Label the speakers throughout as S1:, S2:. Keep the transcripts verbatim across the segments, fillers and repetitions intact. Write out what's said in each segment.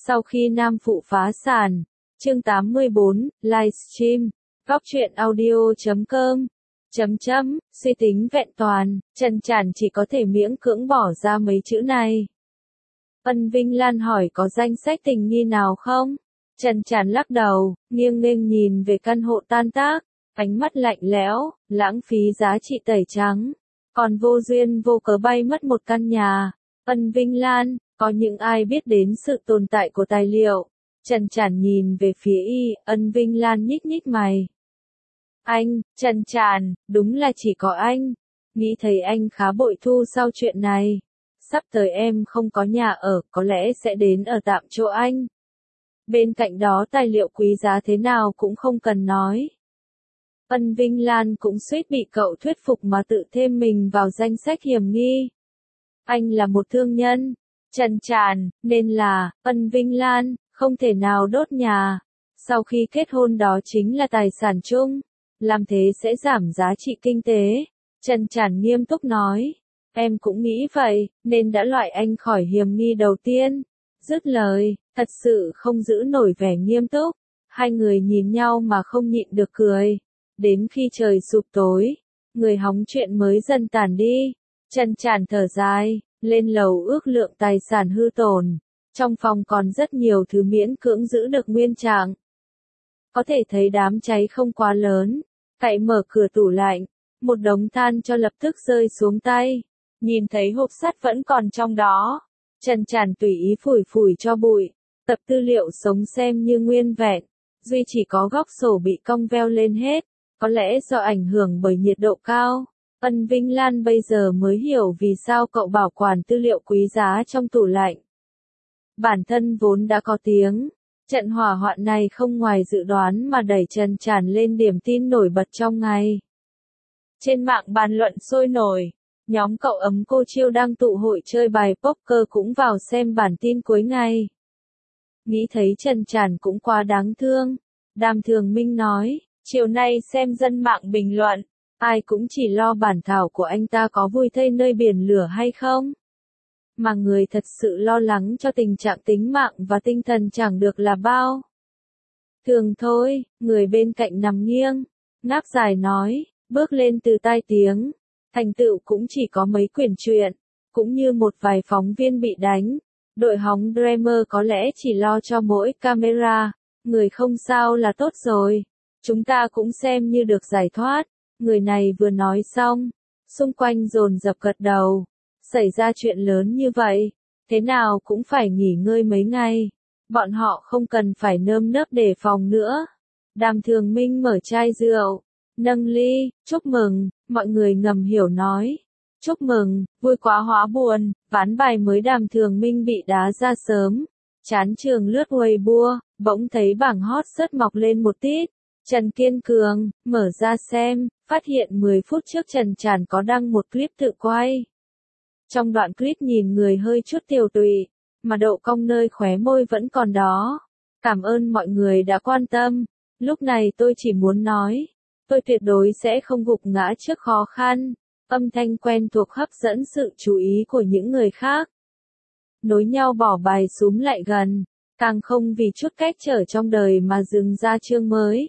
S1: Sau khi Nam Phụ phá sản, chương tám mươi bốn, livestream, góc truyện audio chấm com, chấm chấm, suy tính vẹn toàn, Trần Trản chỉ có thể miễn cưỡng bỏ ra mấy chữ này. Ân Vinh Lan hỏi có danh sách tình nghi nào không? Trần Trản lắc đầu, nghiêng nghênh nhìn về căn hộ tan tác, ánh mắt lạnh lẽo, lãng phí giá trị tẩy trắng. Còn vô duyên vô cớ bay mất một căn nhà. Ân Vinh Lan, có những ai biết đến sự tồn tại của tài liệu? Trần Trản nhìn về phía y, Ân Vinh Lan nhích nhích mày. Anh, Trần Trản, đúng là chỉ có anh. Nghĩ thấy anh khá bội thu sau chuyện này. Sắp tới em không có nhà ở, có lẽ sẽ đến ở tạm chỗ anh. Bên cạnh đó tài liệu quý giá thế nào cũng không cần nói. Ân Vinh Lan cũng suýt bị cậu thuyết phục mà tự thêm mình vào danh sách hiểm nghi. Anh là một thương nhân, Trần Trản, nên là, Ân Vinh Lan, không thể nào đốt nhà. Sau khi kết hôn đó chính là tài sản chung, làm thế sẽ giảm giá trị kinh tế. Trần Trản nghiêm túc nói, em cũng nghĩ vậy, nên đã loại anh khỏi hiểm nghi đầu tiên. Dứt lời, thật sự không giữ nổi vẻ nghiêm túc. Hai người nhìn nhau mà không nhịn được cười. Đến khi trời sụp tối, người hóng chuyện mới dần tản đi. Trần Trản thở dài, lên lầu ước lượng tài sản hư tổn. Trong phòng còn rất nhiều thứ miễn cưỡng giữ được nguyên trạng. Có thể thấy đám cháy không quá lớn. Cậy mở cửa tủ lạnh, một đống than cho lập tức rơi xuống tay. Nhìn thấy hộp sắt vẫn còn trong đó. Trần Trản tùy ý phủi phủi cho bụi. Tập tư liệu sống xem như nguyên vẹn. Duy chỉ có góc sổ bị cong veo lên hết. Có lẽ do ảnh hưởng bởi nhiệt độ cao. Ân Vinh Lan bây giờ mới hiểu vì sao cậu bảo quản tư liệu quý giá trong tủ lạnh. Bản thân vốn đã có tiếng. Trận hỏa hoạn này không ngoài dự đoán mà đẩy Trần Trản lên điểm tin nổi bật trong ngày. Trên mạng bàn luận sôi nổi. Nhóm cậu ấm cô Chiêu đang tụ hội chơi bài poker cũng vào xem bản tin cuối ngày. Nghĩ thấy Trần Trản cũng quá đáng thương. Đàm Thường Minh nói, chiều nay xem dân mạng bình luận, ai cũng chỉ lo bản thảo của anh ta có vui thây nơi biển lửa hay không. Mà người thật sự lo lắng cho tình trạng tính mạng và tinh thần chẳng được là bao. Thường thôi, người bên cạnh nằm nghiêng, ngáp dài nói, bước lên từ tai tiếng. Thành tựu cũng chỉ có mấy quyển truyện, cũng như một vài phóng viên bị đánh. Đội hóng Dreamer có lẽ chỉ lo cho mỗi camera, người không sao là tốt rồi. Chúng ta cũng xem như được giải thoát. Người này vừa nói xong, xung quanh dồn dập gật đầu. Xảy ra chuyện lớn như vậy, thế nào cũng phải nghỉ ngơi mấy ngày. Bọn họ không cần phải nơm nớp đề phòng nữa. Đàm Thường Minh mở chai rượu, nâng ly, chúc mừng, mọi người ngầm hiểu nói. Chúc mừng, vui quá hóa buồn, ván bài mới Đàm Thường Minh bị đá ra sớm. Chán trường lướt Weibo, bỗng thấy bảng hot search mọc lên một tít. Trần Kiên Cường, mở ra xem, phát hiện mười phút trước Trần Trản có đăng một clip tự quay. Trong đoạn clip nhìn người hơi chút tiều tụy, mà độ cong nơi khóe môi vẫn còn đó. Cảm ơn mọi người đã quan tâm. Lúc này tôi chỉ muốn nói, tôi tuyệt đối sẽ không gục ngã trước khó khăn. Âm thanh quen thuộc hấp dẫn sự chú ý của những người khác. Nối nhau bỏ bài súm lại gần, càng không vì chút cách trở trong đời mà dừng ra chương mới.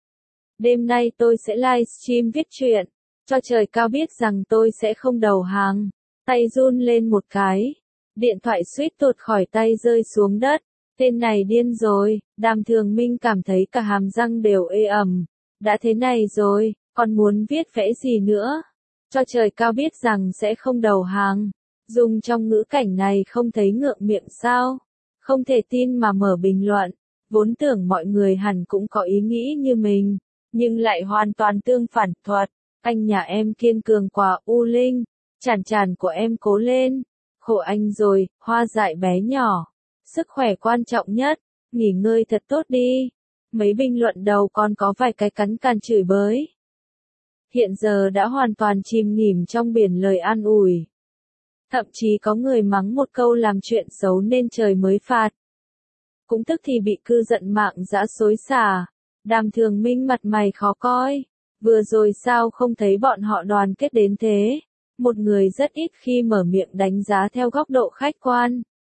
S1: Đêm nay tôi sẽ livestream viết truyện, cho trời cao biết rằng tôi sẽ không đầu hàng. Tay run lên một cái, điện thoại suýt tuột khỏi tay rơi xuống đất. Tên này điên rồi. Đàm Thường Minh cảm thấy cả hàm răng đều ê ẩm. Đã thế này rồi, còn muốn viết vẽ gì nữa? Cho trời cao biết rằng sẽ không đầu hàng. Dùng trong ngữ cảnh này không thấy ngượng miệng sao? Không thể tin mà mở bình luận. Vốn tưởng mọi người hẳn cũng có ý nghĩ như mình, nhưng lại hoàn toàn tương phản thuật. Anh nhà em kiên cường quá U Linh. Trản Trản của em cố lên. Khổ anh rồi, hoa dại bé nhỏ. Sức khỏe quan trọng nhất. Nghỉ ngơi thật tốt đi. Mấy bình luận đầu còn có vài cái cắn càn chửi bới. Hiện giờ đã hoàn toàn chìm nghỉm trong biển lời an ủi. Thậm chí có người mắng một câu làm chuyện xấu nên trời mới phạt. Cũng tức thì bị cư giận mạng dã xối xả. Đàm Thường Minh mặt mày khó coi. Vừa rồi sao không thấy bọn họ đoàn kết đến thế? Một người rất ít khi mở miệng đánh giá theo góc độ khách quan.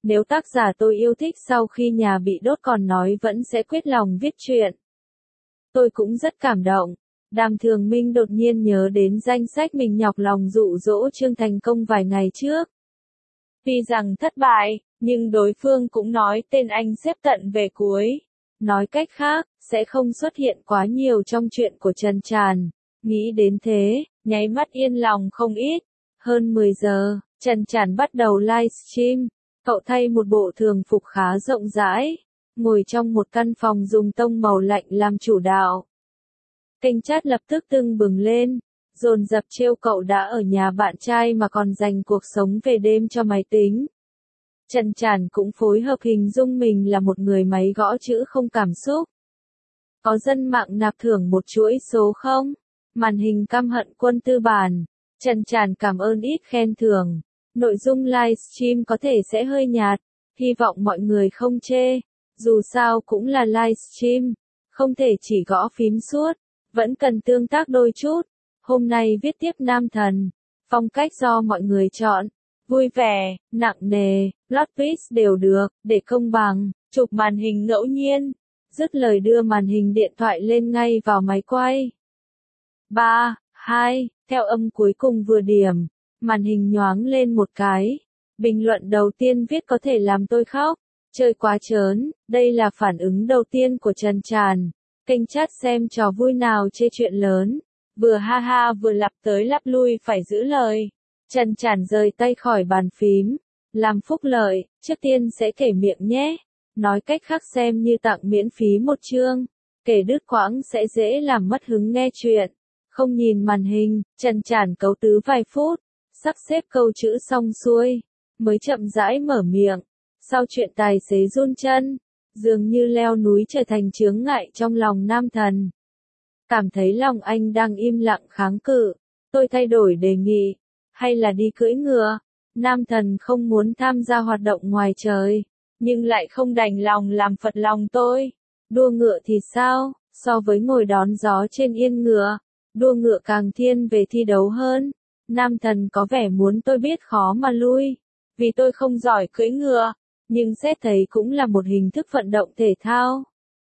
S1: Nếu tác giả tôi yêu thích sau khi nhà bị đốt còn nói vẫn sẽ quyết lòng viết truyện. Tôi cũng rất cảm động. Đàm Thường Minh đột nhiên nhớ đến danh sách mình nhọc lòng dụ dỗ Trương Thành Công vài ngày trước. Tuy rằng thất bại, nhưng đối phương cũng nói tên anh xếp tận về cuối. Nói cách khác, sẽ không xuất hiện quá nhiều trong chuyện của Trần Tràn. Nghĩ đến thế, nháy mắt yên lòng không ít. Hơn mười giờ, Trần Tràn bắt đầu livestream. Cậu thay một bộ thường phục khá rộng rãi, ngồi trong một căn phòng dùng tông màu lạnh làm chủ đạo. Kênh chat lập tức tưng bừng lên, dồn dập trêu cậu đã ở nhà bạn trai mà còn dành cuộc sống về đêm cho máy tính. Trần Tràn cũng phối hợp hình dung mình là một người máy gõ chữ không cảm xúc. Có dân mạng nạp thưởng một chuỗi số không? Màn hình căm hận quân tư bản. Trần Tràn cảm ơn ít khen thưởng. Nội dung livestream có thể sẽ hơi nhạt, hy vọng mọi người không chê. Dù sao cũng là livestream, không thể chỉ gõ phím suốt, vẫn cần tương tác đôi chút. Hôm nay viết tiếp nam thần, phong cách do mọi người chọn, vui vẻ, nặng nề, plot twist đều được, để công bằng, chụp màn hình ngẫu nhiên. Dứt lời đưa màn hình điện thoại lên ngay vào máy quay. ba, hai, theo âm cuối cùng vừa điểm. Màn hình nhoáng lên một cái. Bình luận đầu tiên viết có thể làm tôi khóc. Chơi quá trớn, đây là phản ứng đầu tiên của Trần Tràn. Kênh chat xem trò vui nào chê chuyện lớn. Vừa ha ha vừa lặp tới lặp lui phải giữ lời. Trần Tràn rời tay khỏi bàn phím. Làm phúc lợi, trước tiên sẽ kể miệng nhé. Nói cách khác xem như tặng miễn phí một chương. Kể đứt quãng sẽ dễ làm mất hứng nghe chuyện. Không nhìn màn hình, Trần Tràn cấu tứ vài phút. Sắp xếp câu chữ xong xuôi, mới chậm rãi mở miệng. Sau chuyện tài xế run chân, dường như leo núi trở thành chướng ngại trong lòng nam thần. Cảm thấy lòng anh đang im lặng kháng cự, tôi thay đổi đề nghị, hay là đi cưỡi ngựa. Nam thần không muốn tham gia hoạt động ngoài trời, nhưng lại không đành lòng làm phật lòng tôi. Đua ngựa thì sao, so với ngồi đón gió trên yên ngựa, đua ngựa càng thiên về thi đấu hơn. Nam thần có vẻ muốn tôi biết khó mà lui, vì tôi không giỏi cưỡi ngựa, nhưng xét thấy cũng là một hình thức vận động thể thao.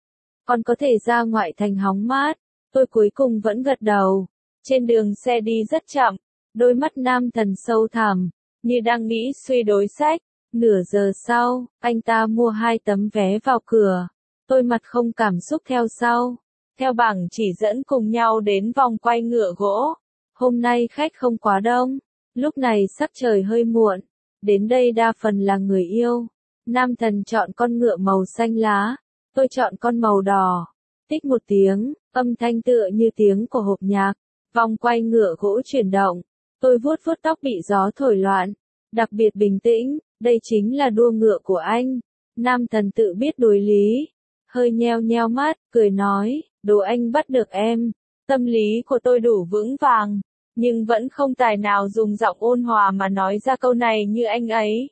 S1: Còn có thể ra ngoại thành hóng mát, tôi cuối cùng vẫn gật đầu. Trên đường xe đi rất chậm, đôi mắt nam thần sâu thẳm, như đang nghĩ suy đối sách. Nửa giờ sau, anh ta mua hai tấm vé vào cửa. Tôi mặt không cảm xúc theo sau, theo bảng chỉ dẫn cùng nhau đến vòng quay ngựa gỗ. Hôm nay khách không quá đông, lúc này sắc trời hơi muộn, đến đây đa phần là người yêu. Nam thần chọn con ngựa màu xanh lá, tôi chọn con màu đỏ. Tích một tiếng, âm thanh tựa như tiếng của hộp nhạc, vòng quay ngựa gỗ chuyển động. Tôi vuốt vuốt tóc bị gió thổi loạn, đặc biệt bình tĩnh, đây chính là đua ngựa của anh. Nam thần tự biết đối lý, hơi nheo nheo mắt, cười nói, đồ anh bắt được em. Tâm lý của tôi đủ vững vàng, nhưng vẫn không tài nào dùng giọng ôn hòa mà nói ra câu này như anh ấy.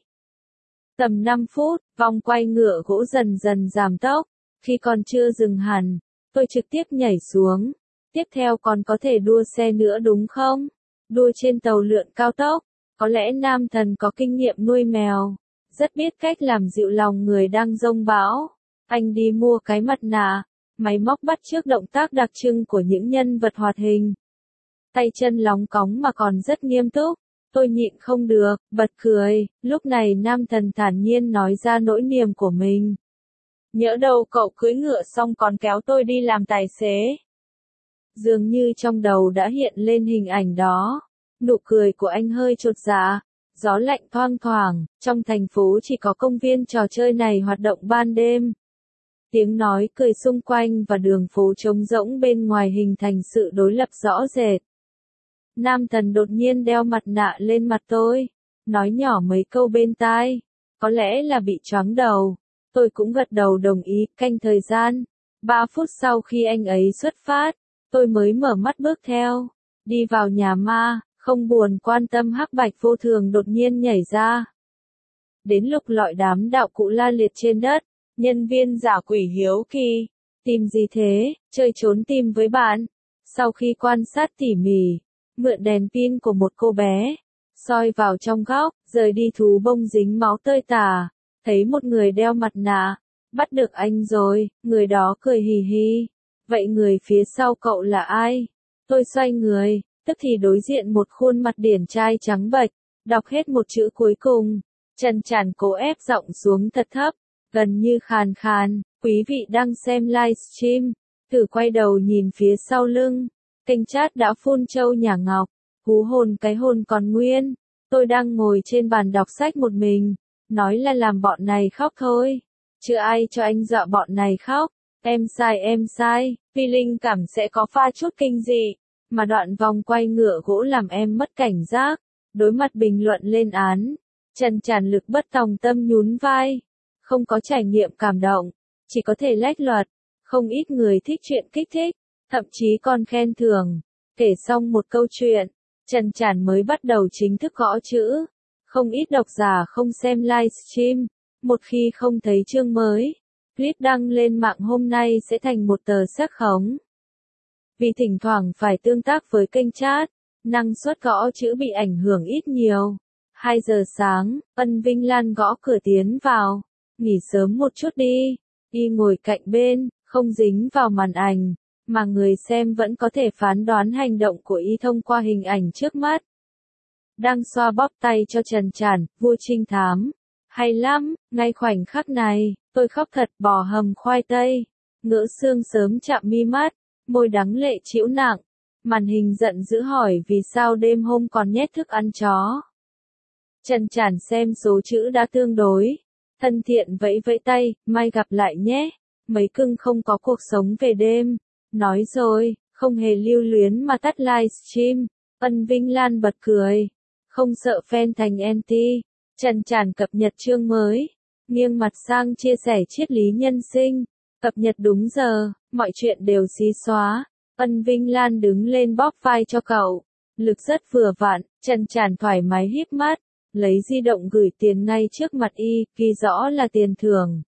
S1: Tầm năm phút, vòng quay ngựa gỗ dần dần giảm tốc. Khi còn chưa dừng hẳn, tôi trực tiếp nhảy xuống. Tiếp theo còn có thể đua xe nữa đúng không? Đua trên tàu lượn cao tốc. Có lẽ nam thần có kinh nghiệm nuôi mèo, rất biết cách làm dịu lòng người đang giông bão. Anh đi mua cái mặt nạ, máy móc bắt chước động tác đặc trưng của những nhân vật hoạt hình. Tay chân lóng cóng mà còn rất nghiêm túc. Tôi nhịn không được, bật cười. Lúc này nam thần thản nhiên nói ra nỗi niềm của mình. Nhỡ đâu cậu cưỡi ngựa xong còn kéo tôi đi làm tài xế. Dường như trong đầu đã hiện lên hình ảnh đó. Nụ cười của anh hơi chột dạ. Gió lạnh thoang thoảng, trong thành phố chỉ có công viên trò chơi này hoạt động ban đêm. Tiếng nói cười xung quanh và đường phố trống rỗng bên ngoài hình thành sự đối lập rõ rệt. Nam thần đột nhiên đeo mặt nạ lên mặt tôi, nói nhỏ mấy câu bên tai. Có lẽ là bị choáng đầu. Tôi cũng gật đầu đồng ý, canh thời gian. Ba phút sau khi anh ấy xuất phát, tôi mới mở mắt bước theo. Đi vào nhà ma, không buồn quan tâm hắc bạch vô thường đột nhiên nhảy ra. Đến lục lọi đám đạo cụ la liệt trên đất, nhân viên giả quỷ hiếu kỳ. Tìm gì thế, chơi trốn tìm với bạn. Sau khi quan sát tỉ mỉ, mượn đèn pin của một cô bé, soi vào trong góc, rời đi thú bông dính máu tơi tả. thấy một người đeo mặt nạ, bắt được anh rồi, người đó cười hì hì. Vậy người phía sau cậu là ai? Tôi xoay người, tức thì đối diện một khuôn mặt điển trai trắng bệch, đọc hết một chữ cuối cùng. Trần Tràn cố ép giọng xuống thật thấp, gần như khàn khàn, quý vị đang xem livestream, thử quay đầu nhìn phía sau lưng. Kênh chat đã phun trâu nhả ngọc, hú hồn cái hồn còn nguyên. Tôi đang ngồi trên bàn đọc sách một mình, nói là làm bọn này khóc thôi. Chưa ai cho anh dọa bọn này khóc. Em sai em sai, vì linh cảm sẽ có pha chút kinh dị, mà đoạn vòng quay ngựa gỗ làm em mất cảnh giác. Đối mặt bình luận lên án, Trần Tràn lực bất tòng tâm nhún vai. Không có trải nghiệm cảm động, chỉ có thể lách luật. Không ít người thích chuyện kích thích, thậm chí còn khen thưởng. Kể xong một câu chuyện, Trần Tràn mới bắt đầu chính thức gõ chữ. Không ít độc giả không xem livestream, một khi không thấy chương mới, clip đăng lên mạng hôm nay sẽ thành một tờ xác khống. Vì thỉnh thoảng phải tương tác với kênh chat, năng suất gõ chữ bị ảnh hưởng ít nhiều. hai giờ sáng, Ân Vinh Lan gõ cửa tiến vào. Nghỉ sớm một chút đi. Y ngồi cạnh bên, không dính vào màn ảnh, mà người xem vẫn có thể phán đoán hành động của Y thông qua hình ảnh trước mắt. Đang xoa bóp tay cho Trần Tràn, vua trinh thám. Hay lắm, ngay khoảnh khắc này, tôi khóc thật, bò hầm khoai tây. Ngỡ xương sớm chạm mi mắt, môi đắng lệ chịu nặng. Màn hình giận dữ hỏi vì sao đêm hôm còn nhét thức ăn chó. Trần Tràn xem số chữ đã tương đối. Thân thiện vẫy vẫy tay, mai gặp lại nhé. Mấy cưng không có cuộc sống về đêm. Nói rồi, không hề lưu luyến mà tắt livestream. Ân Vinh Lan bật cười. Không sợ fan thành anti. Trần Tràn cập nhật chương mới. Nghiêng mặt sang chia sẻ triết lý nhân sinh. Cập nhật đúng giờ, mọi chuyện đều xí xóa. Ân Vinh Lan đứng lên bóp vai cho cậu. Lực rất vừa vặn, Trần Tràn thoải mái híp mắt. Lấy di động gửi tiền ngay trước mặt Y, ghi rõ là tiền thưởng.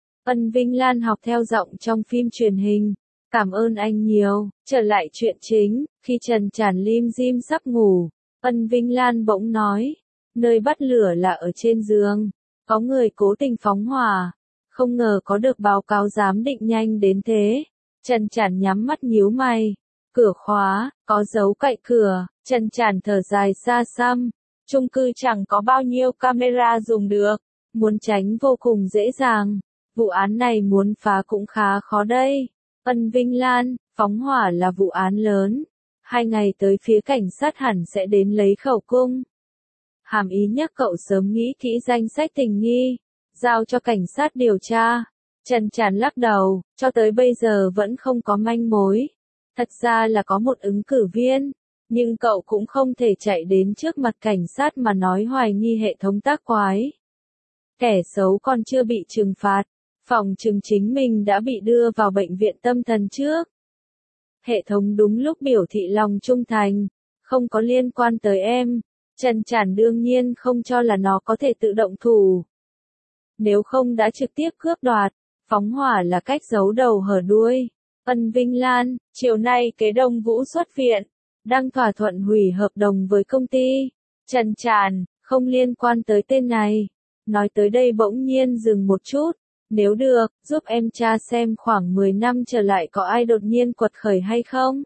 S1: Ân Vinh Lan học theo giọng trong phim truyền hình. Cảm ơn anh nhiều. Trở lại chuyện chính, khi Trần Tràn lim dim sắp ngủ, Ân Vinh Lan bỗng nói. Nơi bắt lửa là ở trên giường. Có người cố tình phóng hỏa. Không ngờ có được báo cáo giám định nhanh đến thế. Trần Tràn nhắm mắt nhíu mày. Cửa khóa, có dấu cậy cửa. Trần Tràn thở dài xa xăm. Chung cư chẳng có bao nhiêu camera dùng được. Muốn tránh vô cùng dễ dàng. Vụ án này muốn phá cũng khá khó đây. Ân Vinh Lan, phóng hỏa là vụ án lớn. Hai ngày tới phía cảnh sát hẳn sẽ đến lấy khẩu cung. Hàm ý nhắc cậu sớm nghĩ kỹ danh sách tình nghi. Giao cho cảnh sát điều tra. Trần Tràn lắc đầu, cho tới bây giờ vẫn không có manh mối. Thật ra là có một ứng cử viên. Nhưng cậu cũng không thể chạy đến trước mặt cảnh sát mà nói hoài nghi hệ thống tác quái. Kẻ xấu còn chưa bị trừng phạt. Phòng trừng chính mình đã bị đưa vào bệnh viện tâm thần trước. Hệ thống đúng lúc biểu thị lòng trung thành. Không có liên quan tới em. Trần Tràn đương nhiên không cho là nó có thể tự động thủ. Nếu không đã trực tiếp cướp đoạt. Phóng hỏa là cách giấu đầu hở đuôi. Ân Vinh Lan, chiều nay kế Đông Vũ xuất viện. Đang thỏa thuận hủy hợp đồng với công ty. Trần Tràn, không liên quan tới tên này. Nói tới đây bỗng nhiên dừng một chút. Nếu được, giúp em tra xem khoảng mười năm trở lại có ai đột nhiên quật khởi hay không?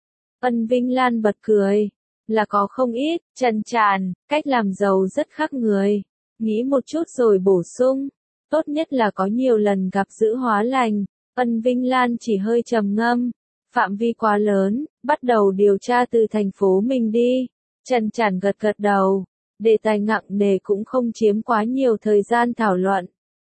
S1: Ân Vinh Lan bật cười. Là có không ít. Trần Tràn, cách làm giàu rất khác người. Nghĩ một chút rồi bổ sung. Tốt nhất là có nhiều lần gặp giữ hóa lành. Ân Vinh Lan chỉ hơi trầm ngâm. Phạm vi quá lớn, bắt đầu điều tra từ thành phố mình đi. Trần Tràn gật gật đầu. Đề tài nặng nề cũng không chiếm quá nhiều thời gian thảo luận.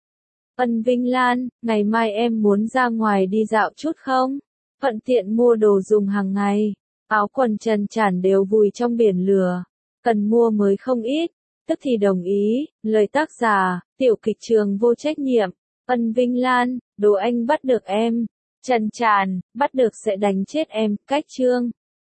S1: Ân Vinh Lan, ngày mai em muốn ra ngoài đi dạo chút không? Thuận tiện mua đồ dùng hàng ngày. Áo quần Trần Tràn đều vùi trong biển lửa. Cần mua mới không ít. Tức thì đồng ý. Lời tác giả, tiểu kịch trường vô trách nhiệm. Ân Vinh Lan, đồ anh bắt được em. Trần Tràn, bắt được sẽ đánh chết em. Cách chương.